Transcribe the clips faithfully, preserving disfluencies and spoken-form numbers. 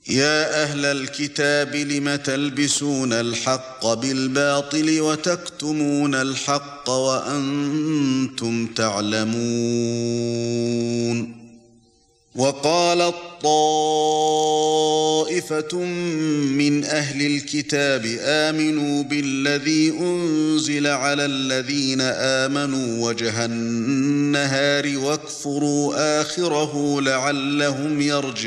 يا أهل الكتاب لم تلبسون الحق بالباطل وتكتمون الحق وأنتم تعلمون وقالت طائفة من أهل الكتاب آمنوا بالذي أنزل على الذين آمنوا وجه النهار واكفروا آخره لعلهم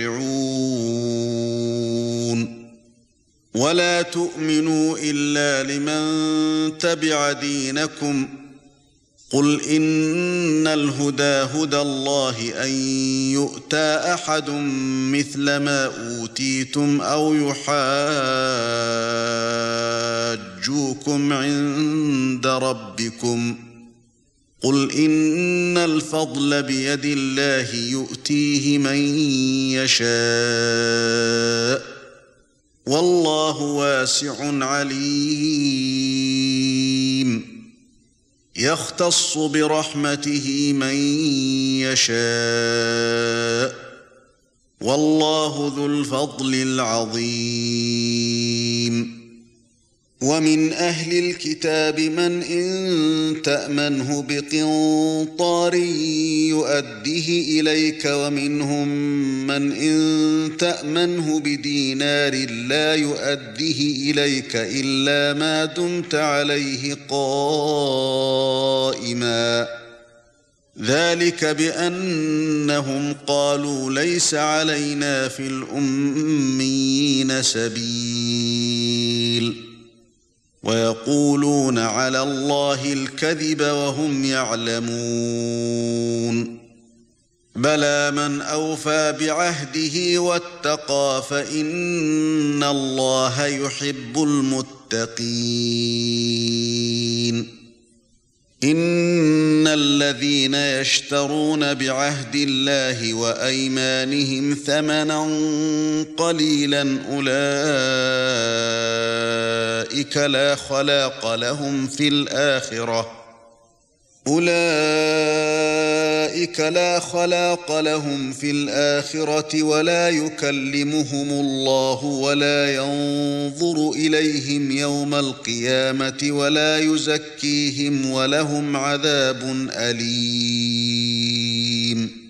يرجعون ولا تؤمنوا إلا لمن تبع دينكم قل إن الهدى هدى الله أن يؤتى أحد مثل ما أوتيتم أو يحاجوكم عند ربكم قل إن الفضل بيد الله يؤتيه من يشاء والله واسع عليم يختص برحمته من يشاء والله ذو الفضل العظيم ومن أهل الكتاب من إن تأمنه بقنطار يؤديه إليك ومنهم من إن تأمنه بدينار لا يؤديه إليك إلا ما دمت عليه قائما ذلك بأنهم قالوا ليس علينا في الأميين سبيل ويقولون على الله الكذب وهم يعلمون بلى من أوفى بعهده واتقى فإن الله يحب المتقين إن الذين يشترون بعهد الله وأيمانهم ثمنا قليلا أولئك لا خلاق لهم في الآخرة أولئك لا خلاق لهم في الآخرة ولا يكلمهم الله ولا ينظر إليهم يوم القيامة ولا يزكيهم ولهم عذاب أليم